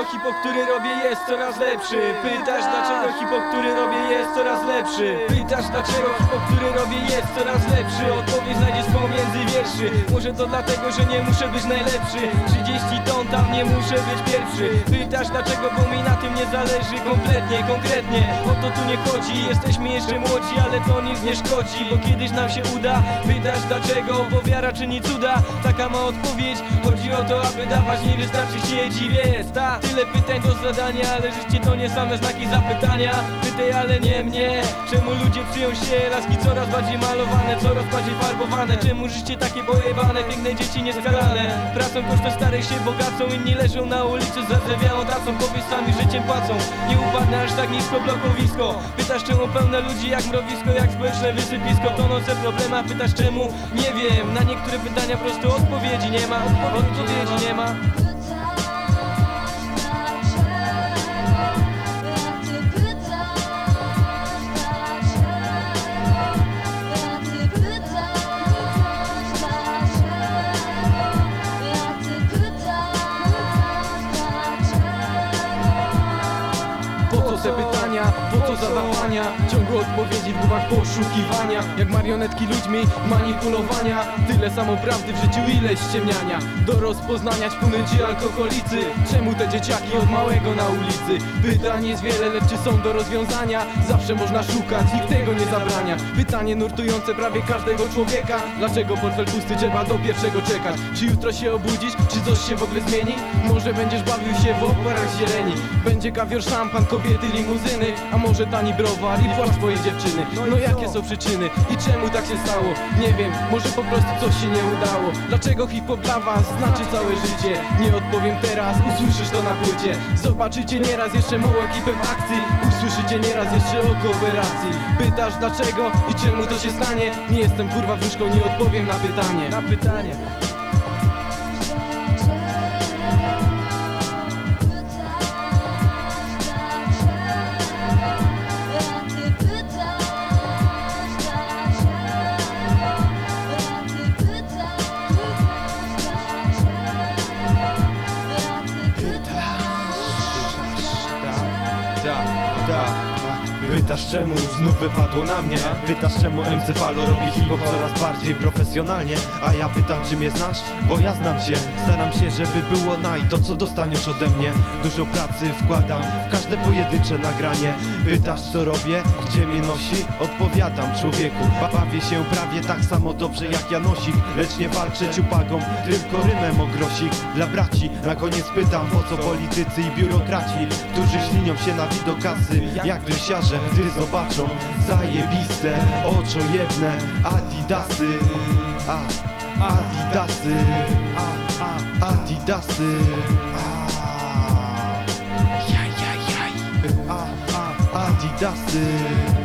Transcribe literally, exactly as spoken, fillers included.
hip-hop, który robię, jest coraz lepszy? Pytasz, dlaczego hip-hop, który robię, jest coraz lepszy? Pytasz, dlaczego hip-hop, który robię, jest coraz lepszy? Odpowiedź znajdziesz pomiędzy wierszy. Może to dlatego, że nie muszę być najlepszy. Trzydzieści ton, tam nie muszę być pierwszy. Pytasz, dlaczego, bo mi na tym nie zależy. Kompletnie, konkretnie, o to tu nie chodzi. Jesteśmy jeszcze młodzi, ale to nic nie szkodzi, bo kiedyś nam się uda. Pytasz, dlaczego, bo wiara czyni cuda. Taka ma odpowiedź. Chodzi o to, aby dawać, nie wystarczy się dziwię. Jest, ta tyle pytań do zadania, ale życie to nie same znaki zapytania. Pytaj, ale nie mnie. Czemu ludzie przyją się, laski coraz bardziej malowane, coraz bardziej farbowane? Czemu życie takie pojebane, piękne dzieci nieskalane? Pracą kosztem starych się bogacą, inni leżą na ulicy, zardzewiałą tacą, powieściami życiem płacą. Nie upadnę aż tak nisko blokowisko. Pytasz, czemu pełne ludzi jak mrowisko, jak społeczne wysypisko, tonące problema. Pytasz, czemu? Nie wiem. Na niektóre pytania po prostu odpowiedzi nie ma. Odpowiedzi nie ma. Po co te pytania, po co zadawania? Ciągłe odpowiedzi w głowach poszukiwania. Jak marionetki ludźmi manipulowania. Tyle samo prawdy w życiu, ile ściemniania. Do rozpoznania ćpunyci alkoholicy. Czemu te dzieciaki od małego na ulicy? Pytań jest wiele, lecz czy są do rozwiązania? Zawsze można szukać, nikt tego nie zabrania. Pytanie nurtujące prawie każdego człowieka. Dlaczego portfel pusty, trzeba do pierwszego czekać? Czy jutro się obudzisz, czy coś się w ogóle zmieni? Może będziesz bawił się w oparach zieleni. Będzie kawior, szampan, kobiety, limuzyny. A może tani browar i płacz twojej dziewczyny. No jakie są przyczyny i czemu tak się stało? Nie wiem, może po prostu coś się nie udało. Dlaczego hip-hop dla was znaczy całe życie? Nie odpowiem teraz, usłyszysz to na płycie. Zobaczycie nieraz jeszcze małą ekipę w akcji. Usłyszycie nieraz jeszcze o kooperacji. Pytasz dlaczego i czemu to się stanie? Nie jestem kurwa wróżką, nie odpowiem na pytanie. Na pytanie. Pytasz czemu znów wypadło na mnie? Pytasz czemu M C Falo robi hip-hop coraz bardziej profesjonalnie? A ja pytam, czy mnie znasz? Bo ja znam cię. Staram się, żeby było naj to, co dostaniesz ode mnie. Dużo pracy wkładam w każde pojedyncze nagranie. Pytasz, co robię? Gdzie mnie nosi? Odpowiadam, człowieku, bawię się prawie tak samo dobrze jak Janosik. Lecz nie walczę ciupagą, tylko rymem o grosik. Dla braci na koniec pytam, po co politycy i biurokraci, którzy ślinią się na widok kasy jak rysiarze, gdy zobaczą zajebiste oczojebne Adidasy. A, Adidasy. A, a, Adidasy. A, jaj, jaj, jaj. A, a, Adidasy.